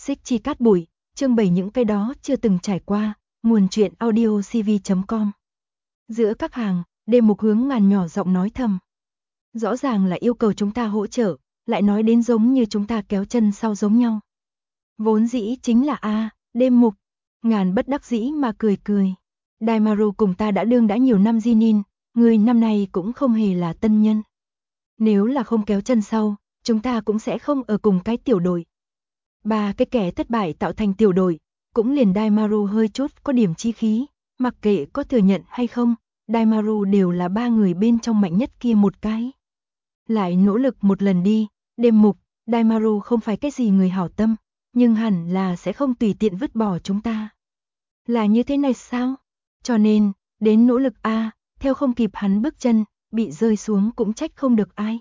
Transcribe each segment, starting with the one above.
Xích chi cát bụi, trưng bày những cái đó chưa từng trải qua, nguồn truyện audio cv.com. Giữa các hàng, Đêm Mục hướng Ngàn nhỏ giọng nói thầm. Rõ ràng là yêu cầu chúng ta hỗ trợ, lại nói đến giống như chúng ta kéo chân sau giống nhau. Vốn dĩ chính là Đêm Mục. Ngàn bất đắc dĩ mà cười cười. Daimaru cùng ta đã đương đã nhiều năm Jinin, người năm nay cũng không hề là tân nhân. Nếu là không kéo chân sau, chúng ta cũng sẽ không ở cùng cái tiểu đội. Ba cái kẻ thất bại tạo thành tiểu đội, cũng liền Daimaru hơi chút có điểm chi khí, mặc kệ có thừa nhận hay không, Daimaru đều là ba người bên trong mạnh nhất kia một cái. Lại nỗ lực một lần đi, Đêm Mục, Daimaru không phải cái gì người hảo tâm, nhưng hẳn là sẽ không tùy tiện vứt bỏ chúng ta. Là như thế này sao? Cho nên, đến nỗ lực theo không kịp hắn bước chân, bị rơi xuống cũng trách không được ai.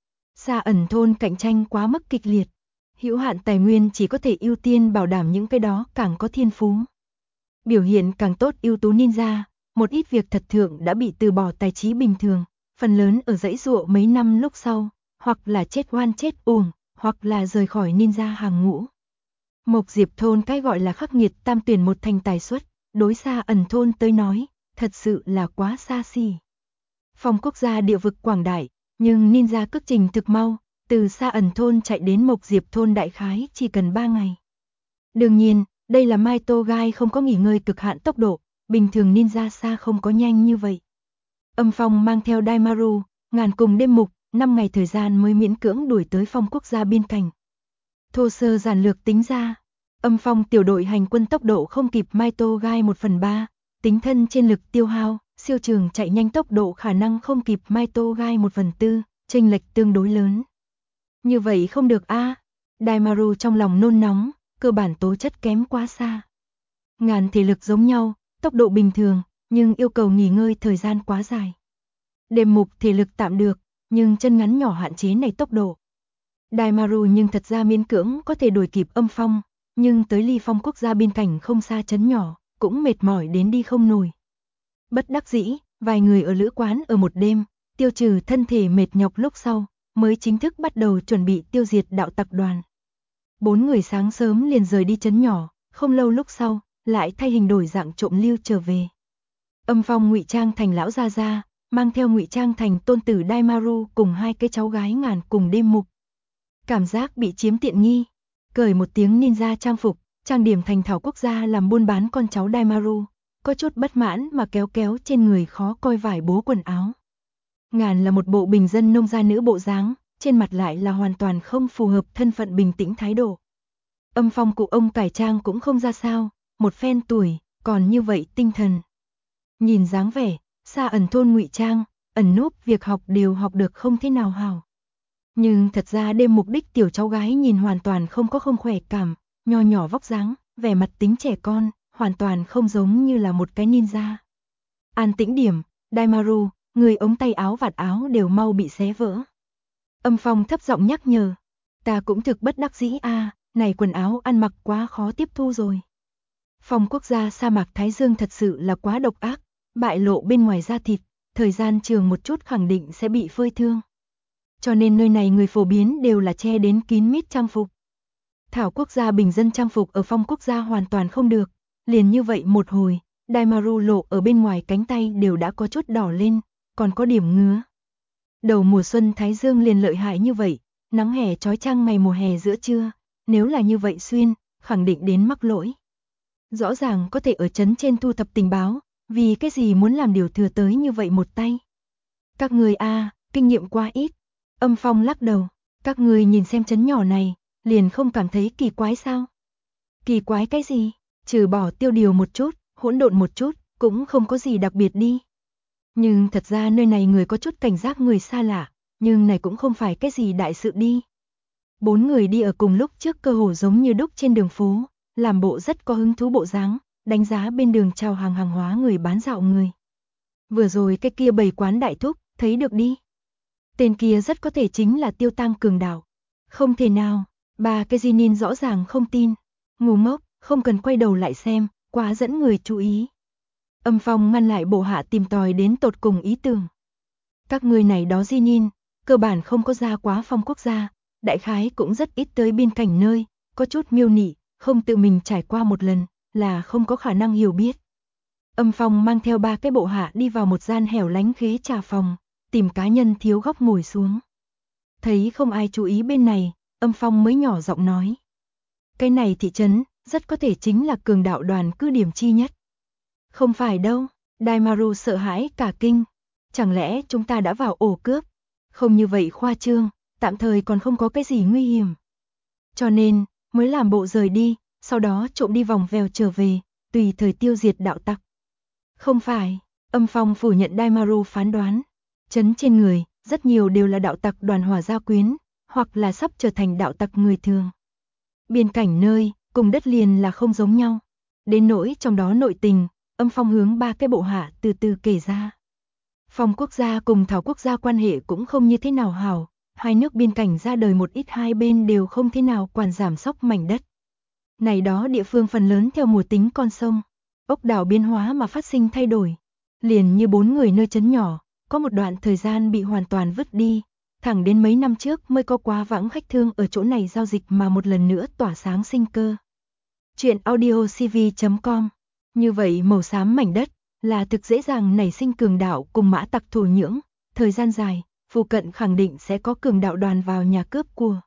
Xa ẩn thôn cạnh tranh quá mức kịch liệt. Hữu hạn tài nguyên chỉ có thể ưu tiên bảo đảm những cái đó càng có thiên phú. Biểu hiện càng tốt ưu tú ninja, một ít việc thật thượng đã bị từ bỏ tài trí bình thường, phần lớn ở dãy dụa mấy năm lúc sau, hoặc là chết oan chết uổng, hoặc là rời khỏi ninja hàng ngũ. Mộc Diệp thôn cái gọi là khắc nghiệt tam tuyển một thành tài suất, đối xa ẩn thôn tới nói, thật sự là quá xa xỉ. Phong quốc gia địa vực quảng đại, nhưng ninja cước trình thực mau, từ xa ẩn thôn chạy đến Mộc Diệp thôn đại khái chỉ cần 3 ngày. Đương nhiên, đây là Mai Tô Gai không có nghỉ ngơi cực hạn tốc độ, bình thường ninja xa không có nhanh như vậy. Âm Phong mang theo Daimaru, Ngàn cùng Đêm Mục, 5 ngày thời gian mới miễn cưỡng đuổi tới Phong quốc gia biên cảnh. Thô sơ giản lược tính ra, Âm Phong tiểu đội hành quân tốc độ không kịp Mai Tô Gai 1/3, tính thân trên lực tiêu hao, siêu trường chạy nhanh tốc độ khả năng không kịp Mai Tô Gai 1/4, chênh lệch tương đối lớn. Như vậy không được Daimaru trong lòng nôn nóng, cơ bản tố chất kém quá xa. Ngàn thể lực giống nhau, tốc độ bình thường, nhưng yêu cầu nghỉ ngơi thời gian quá dài. Đêm Mục thể lực tạm được, nhưng chân ngắn nhỏ hạn chế này tốc độ. Daimaru nhưng thật ra miễn cưỡng có thể đuổi kịp Âm Phong, nhưng tới ly Phong quốc gia biên cảnh không xa trấn nhỏ, cũng mệt mỏi đến đi không nổi. Bất đắc dĩ, vài người ở lữ quán ở một đêm, tiêu trừ thân thể mệt nhọc lúc sau, mới chính thức bắt đầu chuẩn bị tiêu diệt đạo tặc đoàn. 4 người sáng sớm liền rời đi trấn nhỏ, không lâu lúc sau, lại thay hình đổi dạng trộm lưu trở về. Âm Phong ngụy trang thành lão gia gia, mang theo ngụy trang thành tôn tử Daimaru cùng hai cái cháu gái Ngàn cùng Đêm Mục. Cảm giác bị chiếm tiện nghi, cởi một tiếng ninja trang phục, trang điểm thành thảo quốc gia làm buôn bán con cháu Daimaru, có chút bất mãn mà kéo kéo trên người khó coi vải bố quần áo. Ngàn là một bộ bình dân nông gia nữ bộ dáng, trên mặt lại là hoàn toàn không phù hợp thân phận bình tĩnh thái độ. Âm Phong cụ ông cải trang cũng không ra sao, một phen tuổi, còn như vậy tinh thần. Nhìn dáng vẻ, xa ẩn thôn ngụy trang, ẩn núp việc học đều học được không thế nào hào. Nhưng thật ra Đêm Mục đích tiểu cháu gái nhìn hoàn toàn không có không khỏe cảm, nho nhỏ vóc dáng, vẻ mặt tính trẻ con, hoàn toàn không giống như là một cái ninja. An tĩnh điểm, Daimaru, người ống tay áo vạt áo đều mau bị xé vỡ. Âm Phong thấp giọng nhắc nhở, ta cũng thực bất đắc dĩ này quần áo ăn mặc quá khó tiếp thu rồi. Phong quốc gia sa mạc Thái Dương thật sự là quá độc ác, bại lộ bên ngoài da thịt, thời gian trường một chút khẳng định sẽ bị phơi thương. Cho nên nơi này người phổ biến đều là che đến kín mít trang phục. Thảo quốc gia bình dân trang phục ở Phong quốc gia hoàn toàn không được, liền như vậy một hồi, Daimaru lộ ở bên ngoài cánh tay đều đã có chút đỏ lên, còn có điểm ngứa. Đầu mùa xuân Thái Dương liền lợi hại như vậy, nắng hè chói chang ngày mùa hè giữa trưa, nếu là như vậy xuyên, khẳng định đến mắc lỗi. Rõ ràng có thể ở trấn trên thu thập tình báo, vì cái gì muốn làm điều thừa tới như vậy một tay. Các người kinh nghiệm quá ít. Âm Phong lắc đầu, các người nhìn xem trấn nhỏ này, liền không cảm thấy kỳ quái sao? Kỳ quái cái gì? Trừ bỏ tiêu điều một chút, hỗn độn một chút, cũng không có gì đặc biệt đi. Nhưng thật ra nơi này người có chút cảnh giác người xa lạ, nhưng này cũng không phải cái gì đại sự đi. 4 người đi ở cùng lúc trước cơ hồ giống như đúc trên đường phố, làm bộ rất có hứng thú bộ dáng, đánh giá bên đường chào hàng hóa người bán dạo người. Vừa rồi cái kia bầy quán đại thúc, thấy được đi. Tên kia rất có thể chính là Tiêu Tăng cường đạo. Không thể nào, ba cái Jinin rõ ràng không tin. Ngu ngốc, không cần quay đầu lại xem, quá dẫn người chú ý. Âm Phong ngăn lại bộ hạ tìm tòi đến tột cùng ý tưởng. Các người này đó Jinin, cơ bản không có ra quá Phong quốc gia, đại khái cũng rất ít tới biên cảnh nơi, có chút miêu nị, không tự mình trải qua một lần, là không có khả năng hiểu biết. Âm Phong mang theo 3 cái bộ hạ đi vào một gian hẻo lánh ghế trà phòng, tìm cá nhân thiếu góc ngồi xuống. Thấy không ai chú ý bên này, Âm Phong mới nhỏ giọng nói. Cái này thị trấn, rất có thể chính là cường đạo đoàn cứ điểm chi nhất. Không phải đâu, Daimaru sợ hãi cả kinh. Chẳng lẽ chúng ta đã vào ổ cướp? Không như vậy khoa trương, tạm thời còn không có cái gì nguy hiểm. Cho nên, mới làm bộ rời đi, sau đó trộm đi vòng vèo trở về, tùy thời tiêu diệt đạo tặc. Không phải, Âm Phong phủ nhận Daimaru phán đoán. Trấn trên người, rất nhiều đều là đạo tặc đoàn Hỏa Gia Quyến, hoặc là sắp trở thành đạo tặc người thường. Biên cảnh nơi, cùng đất liền là không giống nhau. Đến nỗi trong đó nội tình, Âm Phong hướng 3 cái bộ hạ từ từ kể ra. Phong quốc gia cùng Thảo quốc gia quan hệ cũng không như thế nào hảo, hai nước biên cảnh ra đời một ít hai bên đều không thế nào quản giảm sóc mảnh đất. Này đó địa phương phần lớn theo mùa tính con sông, ốc đảo biến hóa mà phát sinh thay đổi. Liền như 4 người nơi trấn nhỏ, có một đoạn thời gian bị hoàn toàn vứt đi, thẳng đến mấy năm trước mới có quá vãng khách thương ở chỗ này giao dịch mà một lần nữa tỏa sáng sinh cơ. Chuyện audio cv.com. Như vậy màu xám mảnh đất là thực dễ dàng nảy sinh cường đạo cùng mã tặc thổ nhưỡng, thời gian dài, phụ cận khẳng định sẽ có cường đạo đoàn vào nhà cướp của.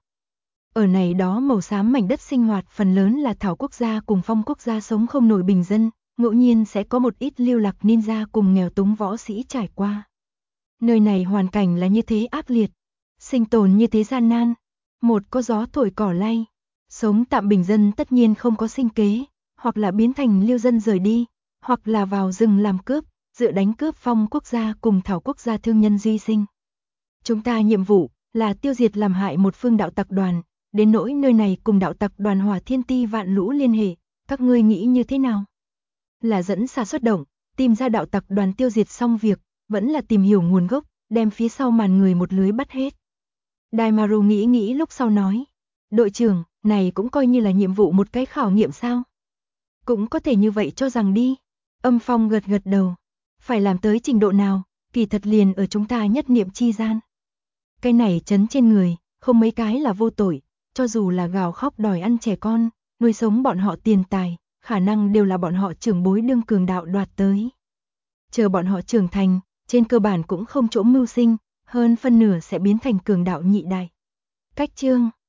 Ở này đó màu xám mảnh đất sinh hoạt phần lớn là Thảo quốc gia cùng Phong quốc gia sống không nổi bình dân, ngẫu nhiên sẽ có một ít lưu lạc ninja cùng nghèo túng võ sĩ trải qua. Nơi này hoàn cảnh là như thế ác liệt, sinh tồn như thế gian nan, một có gió thổi cỏ lay, sống tạm bình dân tất nhiên không có sinh kế, hoặc là biến thành lưu dân rời đi, hoặc là vào rừng làm cướp, dựa đánh cướp Phong quốc gia cùng Thảo quốc gia thương nhân duy sinh. Chúng ta nhiệm vụ là tiêu diệt làm hại một phương đạo tặc đoàn, đến nỗi nơi này cùng đạo tặc đoàn Hỏa Thiên Ti vạn lũ liên hệ, các ngươi nghĩ như thế nào? Là dẫn xà xuất động, tìm ra đạo tặc đoàn tiêu diệt xong việc, vẫn là tìm hiểu nguồn gốc, đem phía sau màn người một lưới bắt hết. Daimaru nghĩ lúc sau nói, đội trưởng, này cũng coi như là nhiệm vụ một cái khảo nghiệm sao? Cũng có thể như vậy cho rằng đi. Âm Phong gật gật đầu. Phải làm tới trình độ nào, kỳ thật liền ở chúng ta nhất niệm chi gian. Cái này trấn trên người, không mấy cái là vô tội, cho dù là gào khóc đòi ăn trẻ con, nuôi sống bọn họ tiền tài, khả năng đều là bọn họ trưởng bối đương cường đạo đoạt tới. Chờ bọn họ trưởng thành, trên cơ bản cũng không chỗ mưu sinh, hơn phân nửa sẽ biến thành cường đạo nhị đại. Cách chương